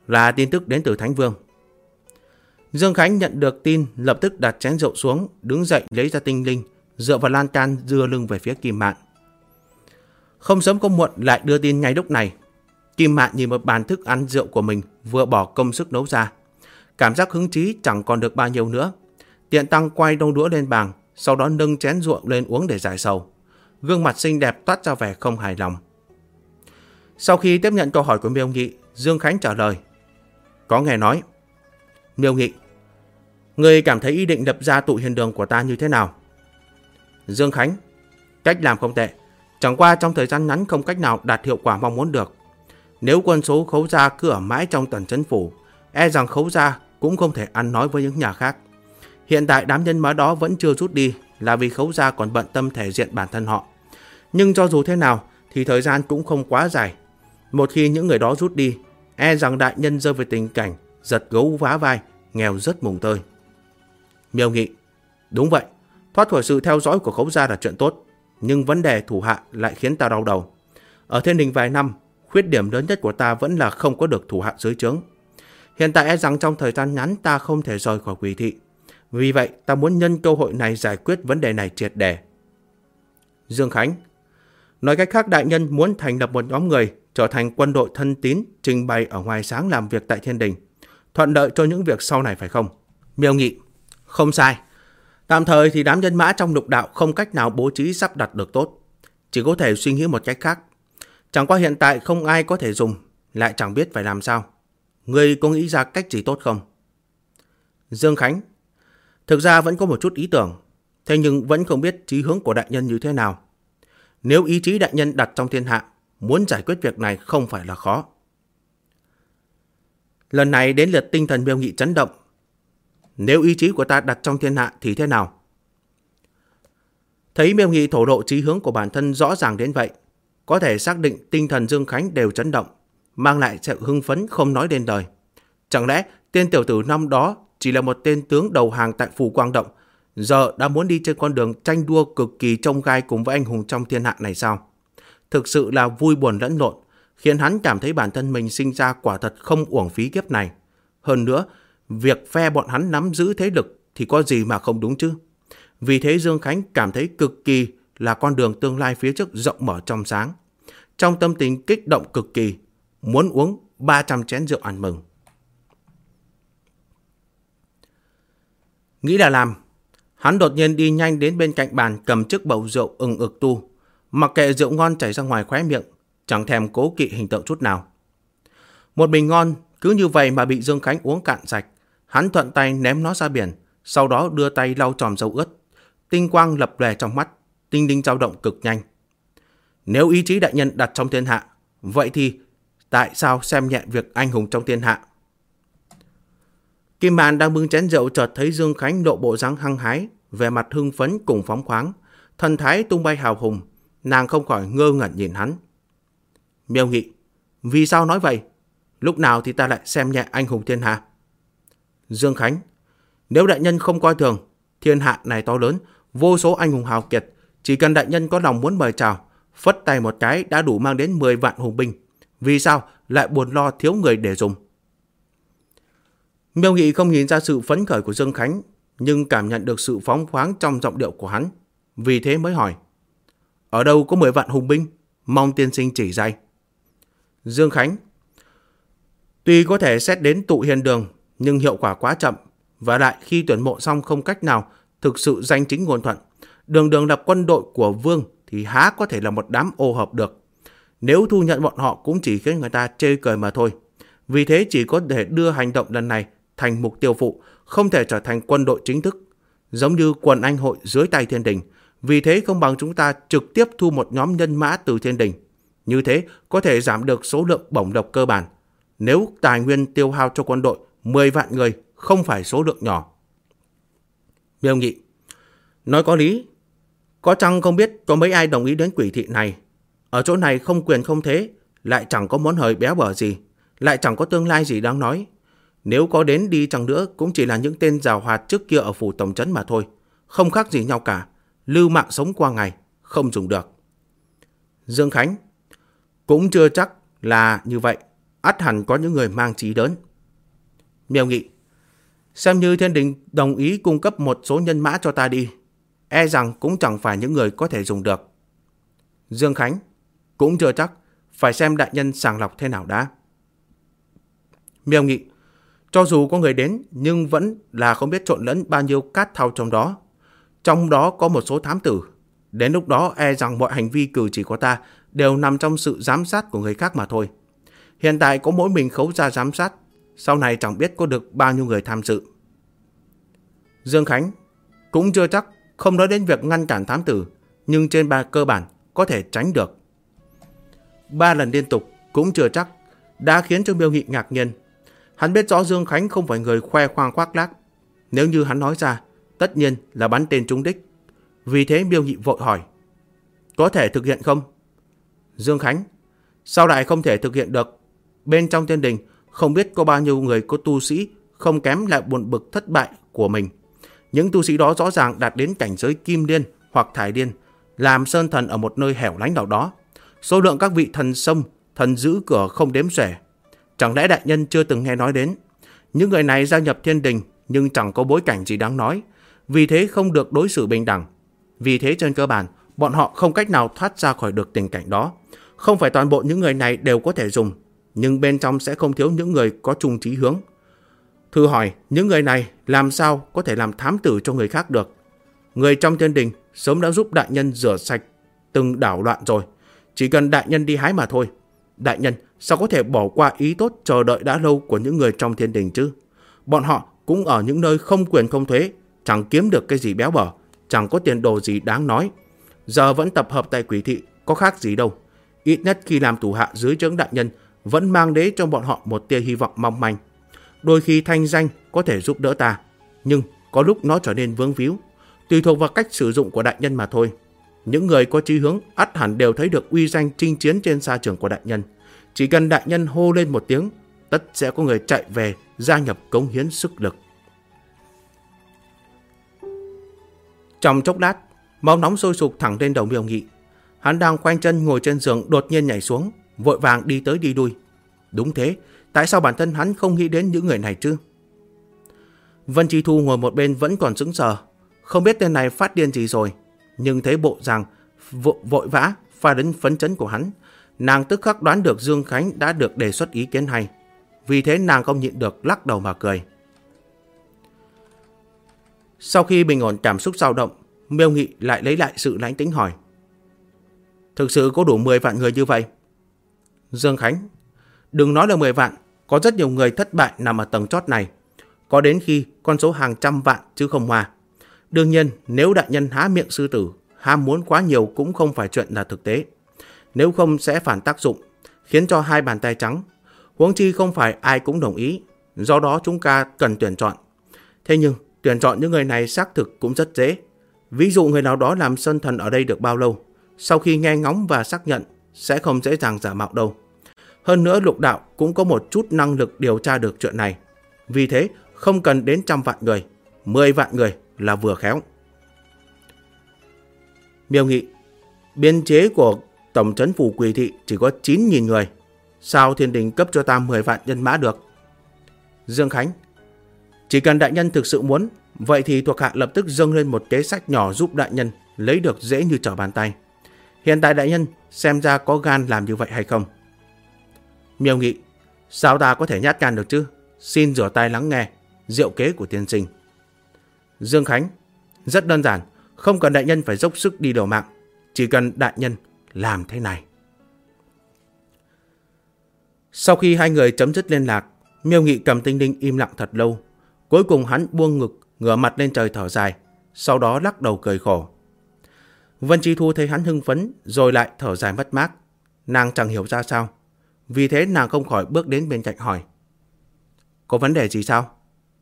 Là tin tức đến từ Thánh Vương. Dương Khánh nhận được tin, lập tức đặt chén rượu xuống, đứng dậy lấy ra tinh linh, dựa vào lan can đưa lưng về phía Kim Mạn. Không sớm không muộn lại đưa tin ngay lúc này. Kim Mạn nhìn một bàn thức ăn rượu của mình vừa bỏ công sức nấu ra, cảm giác hứng chí chẳng còn được bao nhiêu nữa. Tiện tăng quay đôi đũa lên bàn, sau đó nâng chén rượu lên uống để giải sầu. Gương mặt xinh đẹp toát ra vẻ không hài lòng. Sau khi tiếp nhận câu hỏi của Miêu Nghị, Dương Khánh trả lời: có nghe nói. Miêu Nghị: người cảm thấy ý định lập ra tụ hiền đường của ta như thế nào? Dương Khánh: cách làm không tệ, chẳng qua trong thời gian ngắn không cách nào đạt hiệu quả mong muốn được. Nếu quân số Khấu gia cứ ở mãi trong Tần Trấn Phủ, e rằng Khấu gia cũng không thể ăn nói với những nhà khác. Hiện tại đám nhân mã đó vẫn chưa rút đi là vì Khấu gia còn bận tâm thể diện bản thân họ. Nhưng cho dù thế nào thì thời gian cũng không quá dài. Một khi những người đó rút đi, e rằng đại nhân rơi về tình cảnh giật gấu vá vai, nghèo rất mùng tơi. Miêu Nghị: đúng vậy, thoát khỏi sự theo dõi của Khấu gia là chuyện tốt, nhưng vấn đề thủ hạ lại khiến ta đau đầu. Ở Thiên Đình vài năm, khuyết điểm lớn nhất của ta vẫn là không có được thủ hạ dưới trướng. Hiện tại e rằng trong thời gian ngắn ta không thể rời khỏi Quỷ thị. Vì vậy ta muốn nhân cơ hội này giải quyết vấn đề này triệt để. Dương Khánh: nói cách khác, đại nhân muốn thành lập một nhóm người trở thành quân đội thân tín, trình bày ở ngoài sáng làm việc tại Thiên Đình, thuận lợi cho những việc sau này phải không? Miêu Nghị: không sai. Tạm thời thì đám nhân mã trong lục đạo không cách nào bố trí sắp đặt được tốt, chỉ có thể suy nghĩ một cách khác. Chẳng qua hiện tại không ai có thể dùng, lại chẳng biết phải làm sao. Ngươi có nghĩ ra cách gì tốt không? Dương Khánh: thực ra vẫn có một chút ý tưởng, thế nhưng vẫn không biết chí hướng của đại nhân như thế nào. Nếu ý chí đại nhân đặt trong thiên hạ, muốn giải quyết việc này không phải là khó. Lần này đến lượt tinh thần Miêu Nghị chấn động. Nếu ý chí của ta đặt trong thiên hạ thì thế nào? Thấy Miêu Nghị thổ lộ chí hướng của bản thân rõ ràng đến vậy, có thể xác định tinh thần Dương Khánh đều chấn động, mang lại sự hưng phấn không nói đến đời. Chẳng lẽ tên tiểu tử năm đó chỉ là một tên tướng đầu hàng tại Phủ Quang Động, giờ đã muốn đi trên con đường tranh đua cực kỳ chông gai cùng với anh hùng trong thiên hạ này sao? Thực sự là vui buồn lẫn lộn, khiến hắn cảm thấy bản thân mình sinh ra quả thật không uổng phí kiếp này. Hơn nữa, việc phe bọn hắn nắm giữ thế lực thì có gì mà không đúng chứ? Vì thế Dương Khánh cảm thấy cực kỳ là con đường tương lai phía trước rộng mở trong sáng. Trong tâm tình kích động cực kỳ, muốn uống 300 chén rượu ăn mừng. Nghĩ là làm, hắn đột nhiên đi nhanh đến bên cạnh bàn, cầm chiếc bầu rượu ừng ực tu, mặc kệ rượu ngon chảy ra ngoài khóe miệng, chẳng thèm cố kỵ hình tượng chút nào. Một bình ngon cứ như vậy mà bị Dương Khánh uống cạn sạch. Hắn thuận tay ném nó ra biển, sau đó đưa tay lau chòm dầu ướt. Tinh quang lập lòe trong mắt, tinh linh dao động cực nhanh. Nếu ý chí đại nhân đặt trong thiên hạ, vậy thì tại sao xem nhẹ việc anh hùng trong thiên hạ? Kim Mạn đang bưng chén rượu chợt thấy Dương Khánh lộ bộ dáng hăng hái, vẻ mặt hưng phấn cùng phóng khoáng, thần thái tung bay hào hùng, nàng không khỏi ngơ ngẩn nhìn hắn. Miêu Nghị: vì sao nói vậy? Lúc nào thì ta lại xem nhẹ anh hùng thiên hạ? Dương Khánh: nếu đại nhân không coi thường, thiên hạ này to lớn, vô số anh hùng hào kiệt, chỉ cần đại nhân có lòng muốn mời chào, phất tay một cái đã đủ mang đến 10 vạn hùng binh. Vì sao lại buồn lo thiếu người để dùng? Miêu Nghị không nhìn ra sự phấn khởi của Dương Khánh, nhưng cảm nhận được sự phóng khoáng trong giọng điệu của hắn, vì thế mới hỏi: ở đâu có 10 vạn hùng binh? Mong tiên sinh chỉ dạy. Dương Khánh: tuy có thể xét đến tụ hiền đường, nhưng hiệu quả quá chậm, và lại khi tuyển mộ xong không cách nào thực sự danh chính ngôn thuận. Đường lập quân đội của Vương thì há có thể là một đám ô hợp được. Nếu thu nhận bọn họ cũng chỉ khiến người ta chê cười mà thôi. Vì thế chỉ có thể đưa hành động lần này thành mục tiêu phụ, không thể trở thành quân đội chính thức, giống như quần anh hội dưới tay Thiên Đình. Vì thế không bằng chúng ta trực tiếp thu một nhóm nhân mã từ Thiên Đình. Như thế có thể giảm được số lượng bổng lộc cơ bản. Nếu tài nguyên tiêu hao cho quân đội 10 vạn người không phải số lượng nhỏ. Miêu Nghị: nói có lý. Có chăng không biết có mấy ai đồng ý đến Quỷ thị này. Ở chỗ này không quyền không thế, lại chẳng có món hời béo bở gì, lại chẳng có tương lai gì đáng nói. Nếu có đến đi chăng nữa cũng chỉ là những tên giàu hoạt trước kia ở phủ tổng trấn mà thôi, không khác gì nhau cả. Lưu mạng sống qua ngày, không dùng được. Dương Khánh: cũng chưa chắc là như vậy. ắt hẳn có những người mang chí lớn. Miêu Nghị: xem như thiên đình đồng ý cung cấp một số nhân mã cho ta đi, e rằng cũng chẳng phải những người có thể dùng được. Dương Khánh: cũng chưa chắc, phải xem đại nhân sàng lọc thế nào đã. Miêu Nghị: cho dù có người đến nhưng vẫn là không biết trộn lẫn bao nhiêu cát thau trong đó. Trong đó có một số thám tử. Đến lúc đó e rằng mọi hành vi cử chỉ của ta đều nằm trong sự giám sát của người khác mà thôi. Hiện tại có mỗi mình Khấu gia giám sát, sau này chẳng biết có được bao nhiêu người tham dự. Dương Khánh: cũng chưa chắc, không nói đến việc ngăn cản thám tử, nhưng trên cơ bản có thể tránh được. 3 lần liên tục cũng chưa chắc đã khiến cho Miêu Nghị ngạc nhiên. Hắn biết rõ Dương Khánh không phải người khoe khoang khoác lác. Nếu như hắn nói ra, tất nhiên là bắn tên trúng đích. Vì thế Miêu Nghị vội hỏi: có thể thực hiện không? Dương Khánh: sao lại không thể thực hiện được? Bên trong thiên đình không biết có bao nhiêu người có tu sĩ không kém lại buồn bực thất bại của mình. Những tu sĩ đó rõ ràng đạt đến cảnh giới kim liên hoặc thải điên, làm sơn thần ở một nơi hẻo lánh nào đó. Số lượng các vị thần sông, thần giữ cửa không đếm xuể. Chẳng lẽ đại nhân chưa từng nghe nói đến? Những người này gia nhập thiên đình nhưng chẳng có bối cảnh gì đáng nói, vì thế không được đối xử bình đẳng. Vì thế trên cơ bản, bọn họ không cách nào thoát ra khỏi được tình cảnh đó. Không phải toàn bộ những người này đều có thể dùng, nhưng bên trong sẽ không thiếu những người có chung chí hướng. Thử hỏi, những người này làm sao có thể làm thám tử cho người khác được? Người trong thiên đình sớm đã giúp đại nhân rửa sạch từng đảo loạn rồi. Chỉ cần đại nhân đi hái mà thôi. Đại nhân sao có thể bỏ qua ý tốt chờ đợi đã lâu của những người trong thiên đình chứ? Bọn họ cũng ở những nơi không quyền không thuế, chẳng kiếm được cái gì béo bở, chẳng có tiền đồ gì đáng nói. Giờ vẫn tập hợp tại Quỷ thị, có khác gì đâu. Ít nhất khi làm thủ hạ dưới trướng đại nhân vẫn mang đến cho bọn họ một tia hy vọng mong manh. Đôi khi thanh danh có thể giúp đỡ ta, nhưng có lúc nó trở nên vướng víu, tùy thuộc vào cách sử dụng của đại nhân mà thôi. Những người có chí hướng ắt hẳn đều thấy được uy danh chinh chiến trên sa trường của đại nhân. Chỉ cần đại nhân hô lên một tiếng, tất sẽ có người chạy về gia nhập cống hiến sức lực. Trong chốc lát, máu nóng sôi sục thẳng lên đầu Miêu Nghị. Hắn đang khoanh chân ngồi trên giường đột nhiên nhảy xuống, vội vàng đi tới đi lui. Đúng thế, tại sao bản thân hắn không nghĩ đến những người này chứ? Vân Chi Thu ngồi một bên vẫn còn sững sờ, không biết tên này phát điên gì rồi, nhưng thấy bộ dạng vội vã pha đến phấn chấn của hắn, nàng tức khắc đoán được Dương Khánh đã được đề xuất ý kiến hay. Vì thế nàng không nhịn được lắc đầu mà cười. Sau khi bình ổn cảm xúc dao động, Miêu Nghị lại lấy lại sự lãnh tĩnh hỏi: thực sự có đủ 10 vạn người như vậy? Dương Khánh: đừng nói là 10 vạn, có rất nhiều người thất bại nằm ở tầng chót này. Có đến khi con số hàng trăm vạn chứ không hòa. Đương nhiên, nếu đại nhân há miệng sư tử, ham muốn quá nhiều cũng không phải chuyện là thực tế. Nếu không sẽ phản tác dụng, khiến cho hai bàn tay trắng. Huống chi không phải ai cũng đồng ý, do đó chúng ta cần tuyển chọn. Thế nhưng, tuyển chọn những người này xác thực cũng rất dễ. Ví dụ người nào đó làm sơn thần ở đây được bao lâu, sau khi nghe ngóng và xác nhận, sẽ không dễ dàng giả mạo đâu. Hơn nữa Lục Đạo cũng có một chút năng lực điều tra được chuyện này. Vì thế, không cần đến 100 vạn người, 10 vạn người là vừa khéo. Miêu Nghị: biên chế của tổng trấn phủ Quỷ thị chỉ có 9.000 người. Sao thiên đình cấp cho ta 10 vạn nhân mã được? Dương Khánh: chỉ cần đại nhân thực sự muốn, vậy thì thuộc hạ lập tức dâng lên một kế sách nhỏ giúp đại nhân lấy được dễ như trở bàn tay. Hiện tại đại nhân xem ra có gan làm như vậy hay không? Miêu Nghị: sao ta có thể nhát gan được chứ? Xin rửa tay lắng nghe diệu kế của tiên sinh. Dương Khánh: rất đơn giản, không cần đại nhân phải dốc sức đi liều mạng, chỉ cần đại nhân làm thế này. Sau khi hai người chấm dứt liên lạc, Miêu Nghị cầm tinh linh im lặng thật lâu. Cuối cùng hắn buông ngực, ngửa mặt lên trời thở dài, sau đó lắc đầu cười khổ. Vân Chi Thu thấy hắn hưng phấn, rồi lại thở dài mất mát. Nàng chẳng hiểu ra sao, vì thế nàng không khỏi bước đến bên cạnh hỏi: có vấn đề gì sao?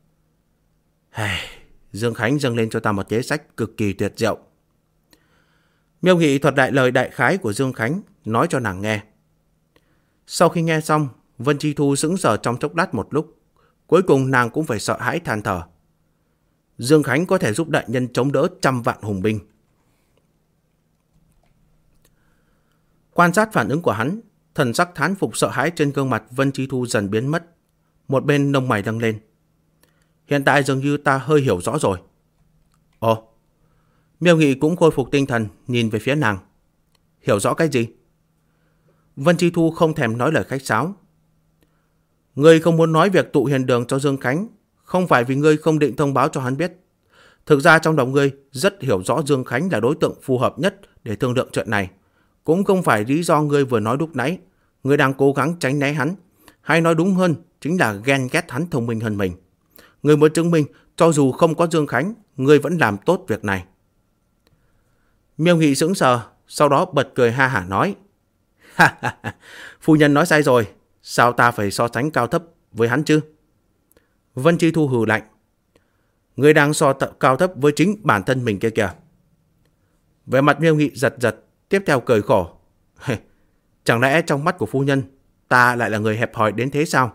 Dương Khánh dâng lên cho ta một kế sách cực kỳ tuyệt diệu. Miêu Nghị thuật đại lời đại khái của Dương Khánh, nói cho nàng nghe. Sau khi nghe xong, Vân Chi Thu sững sờ trong chốc lát một lúc. Cuối cùng nàng cũng phải sợ hãi than thở. Dương Khánh có thể giúp đại nhân chống đỡ 100 vạn hùng binh. Quan sát phản ứng của hắn, Thần sắc thán phục sợ hãi trên gương mặt Vân Chi Thu dần biến mất. Một bên lông mày nâng lên. Hiện tại dường như ta hơi hiểu rõ rồi. Ồ. Miêu Nghị cũng khôi phục tinh thần, nhìn về phía nàng. Hiểu rõ cái gì? Vân Chi Thu không thèm nói lời khách sáo. Ngươi không muốn nói việc tụ hiền đường cho Dương Khánh, không phải vì ngươi không định thông báo cho hắn biết. Thực ra trong lòng ngươi rất hiểu rõ Dương Khánh là đối tượng phù hợp nhất để thương lượng chuyện này. Cũng không phải lý do ngươi vừa nói lúc nãy, ngươi đang cố gắng tránh né hắn. Hay nói đúng hơn, chính là ghen ghét hắn thông minh hơn mình. Ngươi muốn chứng minh, cho dù không có Dương Khánh, ngươi vẫn làm tốt việc này. Miêu Nghị sững sờ, sau đó bật cười ha hả nói. Phu nhân nói sai rồi, sao ta phải so sánh cao thấp với hắn chứ? Vân Chi Thu hừ lạnh. Ngươi đang so cao thấp với chính bản thân mình kia kìa. Vẻ mặt Miêu Nghị giật giật, tiếp theo cười khổ. Chẳng lẽ trong mắt của phu nhân, ta lại là người hẹp hòi đến thế sao?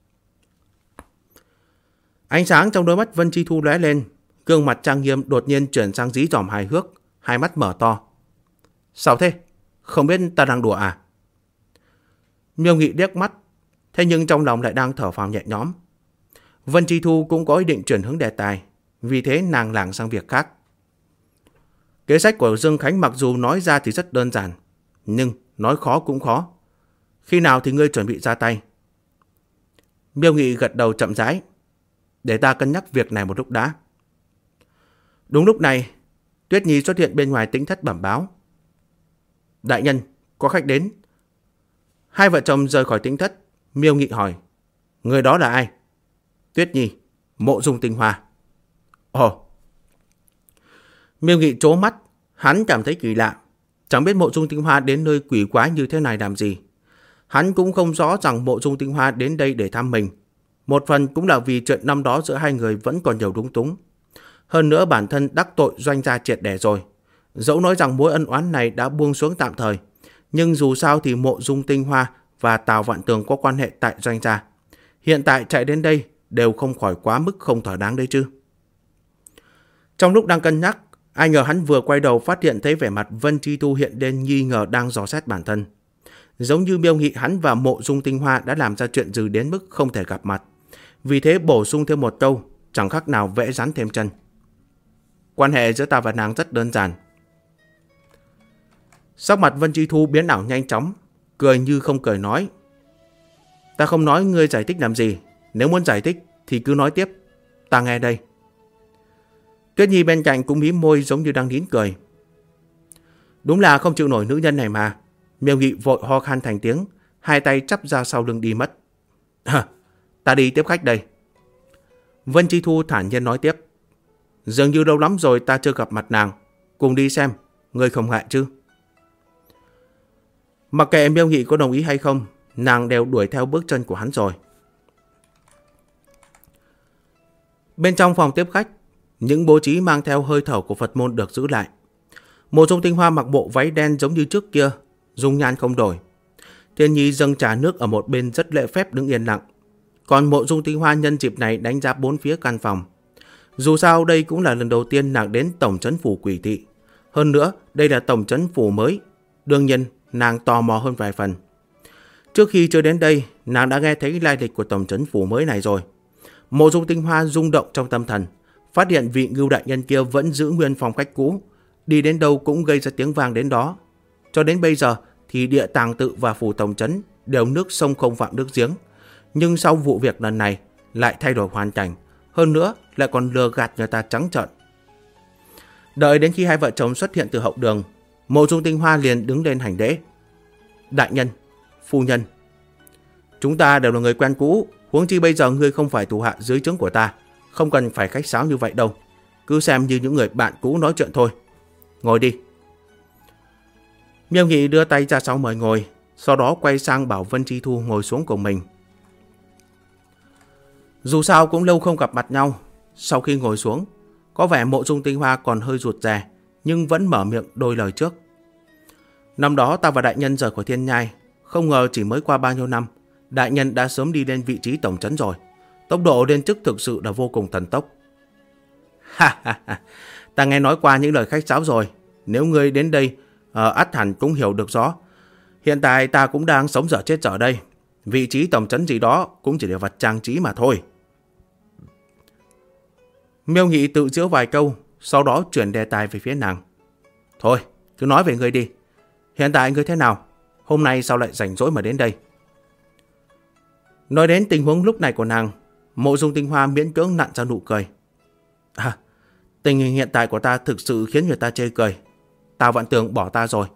Ánh sáng trong đôi mắt Vân Chi Thu lóe lên, gương mặt trang nghiêm đột nhiên chuyển sang dí dỏm hài hước, hai mắt mở to. Sao thế? Không biết ta đang đùa à? Miêu Nghị điếc mắt, thế nhưng trong lòng lại đang thở phào nhẹ nhõm. Vân Chi Thu cũng có ý định chuyển hướng đề tài, vì thế nàng lảng sang việc khác. Kế sách của Dương Khánh mặc dù nói ra thì rất đơn giản, nhưng nói khó cũng khó. Khi nào thì ngươi chuẩn bị ra tay? Miêu Nghị gật đầu chậm rãi. Để ta cân nhắc việc này một lúc đã. Đúng lúc này, Tuyết Nhi xuất hiện bên ngoài Tĩnh Thất bẩm báo. Đại nhân, có khách đến. Hai vợ chồng rời khỏi Tĩnh Thất. Miêu Nghị hỏi, người đó là ai? Tuyết Nhi, Mộ Dung Tinh Hoa. Ồ. Miêu Nghị trố mắt, hắn cảm thấy kỳ lạ. Chẳng biết Mộ Dung Tinh Hoa đến nơi quỷ quái như thế này làm gì. Hắn cũng không rõ rằng Mộ Dung Tinh Hoa đến đây để thăm mình. Một phần cũng là vì chuyện năm đó giữa hai người vẫn còn nhiều lúng túng. Hơn nữa bản thân đắc tội Doanh gia triệt để rồi. Dẫu nói rằng mối ân oán này đã buông xuống tạm thời, nhưng dù sao thì Mộ Dung Tinh Hoa và Tào Vạn Tường có quan hệ tại Doanh gia. Hiện tại chạy đến đây đều không khỏi quá mức không thỏa đáng đấy chứ. Trong lúc đang cân nhắc, ai ngờ hắn vừa quay đầu phát hiện thấy vẻ mặt Vân Chi Thu hiện lên nghi ngờ đang dò xét bản thân. Giống như Miêu Nghị hắn và Mộ Dung Tinh Hoa đã làm ra chuyện gì đến mức không thể gặp mặt. Vì thế bổ sung thêm một câu, chẳng khác nào vẽ rắn thêm chân. Quan hệ giữa ta và nàng rất đơn giản. Sắc mặt Vân Chi Thu biến ảo nhanh chóng, cười như không cười nói. Ta không nói ngươi giải thích làm gì, nếu muốn giải thích thì cứ nói tiếp, ta nghe đây. Tuyết Nhi bên cạnh cũng mím môi giống như đang nín cười. Đúng là không chịu nổi nữ nhân này mà. Miêu Nghị vội ho khan thành tiếng, hai tay chắp ra sau lưng đi mất. Ta đi tiếp khách đây. Vân Chi Thu thản nhiên nói tiếp. Dường như lâu lắm rồi ta chưa gặp mặt nàng, cùng đi xem, ngươi không ngại chứ? Mặc kệ Miêu Nghị có đồng ý hay không, nàng đều đuổi theo bước chân của hắn rồi. Bên trong phòng tiếp khách, những bố trí mang theo hơi thở của Phật môn được giữ lại. Mộ Dung Tinh Hoa mặc bộ váy đen giống như trước kia, dung nhan không đổi. Thiên Nhi dâng trà nước ở một bên rất lễ phép đứng yên lặng. Còn Mộ Dung Tinh Hoa nhân dịp này đánh giá bốn phía căn phòng. Dù sao đây cũng là lần đầu tiên nàng đến tổng trấn phủ Quỷ Thị. Hơn nữa, đây là tổng trấn phủ mới. Đương nhiên, nàng tò mò hơn vài phần. Trước khi chưa đến đây, nàng đã nghe thấy lai lịch của tổng trấn phủ mới này rồi. Mộ Dung Tinh Hoa rung động trong tâm thần, phát hiện vị Ngưu đại nhân kia vẫn giữ nguyên phong cách cũ, đi đến đâu cũng gây ra tiếng vang đến đó. Cho đến bây giờ thì Địa Tàng Tự và phủ tổng trấn đều nước sông không phạm nước giếng, nhưng sau vụ việc lần này lại thay đổi hoàn cảnh, hơn nữa lại còn lừa gạt người ta trắng trợn. Đợi đến khi hai vợ chồng xuất hiện từ hậu đường, Mộ Dung Tinh Hoa liền đứng lên hành lễ. Đại nhân, phu nhân, chúng ta đều là người quen cũ, huống chi bây giờ ngươi không phải thủ hạ dưới trướng của ta, không cần phải khách sáo như vậy đâu, cứ xem như những người bạn cũ nói chuyện thôi. Ngồi đi. Miêu Nghị đưa tay ra sau mời ngồi, sau đó quay sang bảo Vân Chi Thu ngồi xuống cùng mình. Dù sao cũng lâu không gặp mặt nhau, sau khi ngồi xuống, có vẻ Mộ Dung Tinh Hoa còn hơi rụt rè, nhưng vẫn mở miệng đôi lời trước. Năm đó ta và đại nhân rời khỏi Thiên Nhai, không ngờ chỉ mới qua bao nhiêu năm, đại nhân đã sớm đi lên vị trí tổng trấn rồi. Tốc độ lên chức thực sự là vô cùng thần tốc. Ta nghe nói qua những lời khách sáo rồi, nếu ngươi đến đây ắt hẳn cũng hiểu được rõ. Hiện tại ta cũng đang sống dở chết dở đây. Vị trí tổng trấn gì đó cũng chỉ là vật trang trí mà thôi. Miêu Nghị tự giễu vài câu, sau đó chuyển đề tài về phía nàng. Thôi, cứ nói về ngươi đi. Hiện tại ngươi thế nào? Hôm nay sao lại rảnh rỗi mà đến đây? Nói đến tình huống lúc này của nàng, Mộ Dung Tinh Hoa miễn cưỡng nặn ra nụ cười. Tình hình hiện tại của ta thực sự khiến người ta chê cười. Tào Vạn Tường bỏ ta rồi.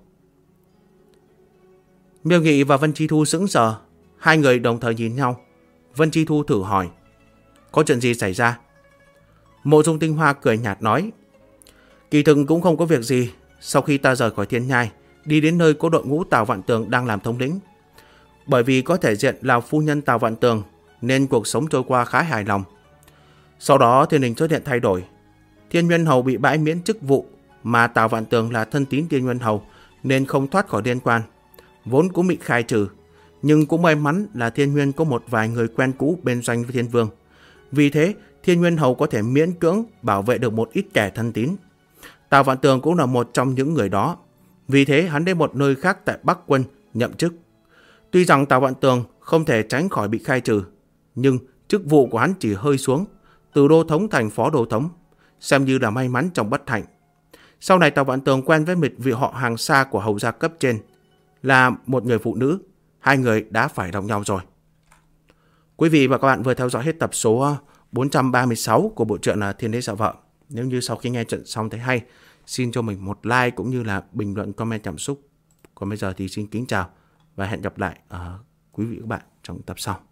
Miêu Nghị và Vân Chi Thu sững sờ, hai người đồng thời nhìn nhau. Vân Chi Thu thử hỏi, có chuyện gì xảy ra? Mộ Dung Tinh Hoa cười nhạt nói, kỳ thực cũng không có việc gì. Sau khi ta rời khỏi Thiên Nhai, đi đến nơi có đội ngũ Tào Vạn Tường đang làm thống lĩnh. Bởi vì có thể diện là phu nhân Tào Vạn Tường, nên cuộc sống trôi qua khá hài lòng. Sau đó thiên hình xuất hiện thay đổi. Thiên Nguyên Hầu bị bãi miễn chức vụ, mà Tào Vạn Tường là thân tín Thiên Nguyên Hầu nên không thoát khỏi liên quan, vốn cũng bị khai trừ. Nhưng cũng may mắn là Thiên Nguyên có một vài người quen cũ bên doanh với Thiên Vương. Vì thế Thiên Nguyên Hầu có thể miễn cưỡng bảo vệ được một ít kẻ thân tín. Tào Vạn Tường cũng là một trong những người đó. Vì thế hắn đến một nơi khác tại Bắc Quân nhậm chức. Tuy rằng Tào Vạn Tường không thể tránh khỏi bị khai trừ, nhưng chức vụ của hắn chỉ hơi xuống, từ đô thống thành phó đô thống, xem như là may mắn trong bất hạnh. Sau này Tào Vạn Tường quen với một vị họ hàng xa của hầu gia cấp trên, là một người phụ nữ. Hai người đã phải đồng nhau rồi. Quý vị và các bạn vừa theo dõi hết tập số 436 của bộ truyện Thiên Đế Sợ Vợ. Nếu như sau khi nghe chuyện xong thấy hay, xin cho mình một like cũng như là bình luận comment cảm xúc. Còn bây giờ thì xin kính chào và hẹn gặp lại quý vị và các bạn trong tập sau.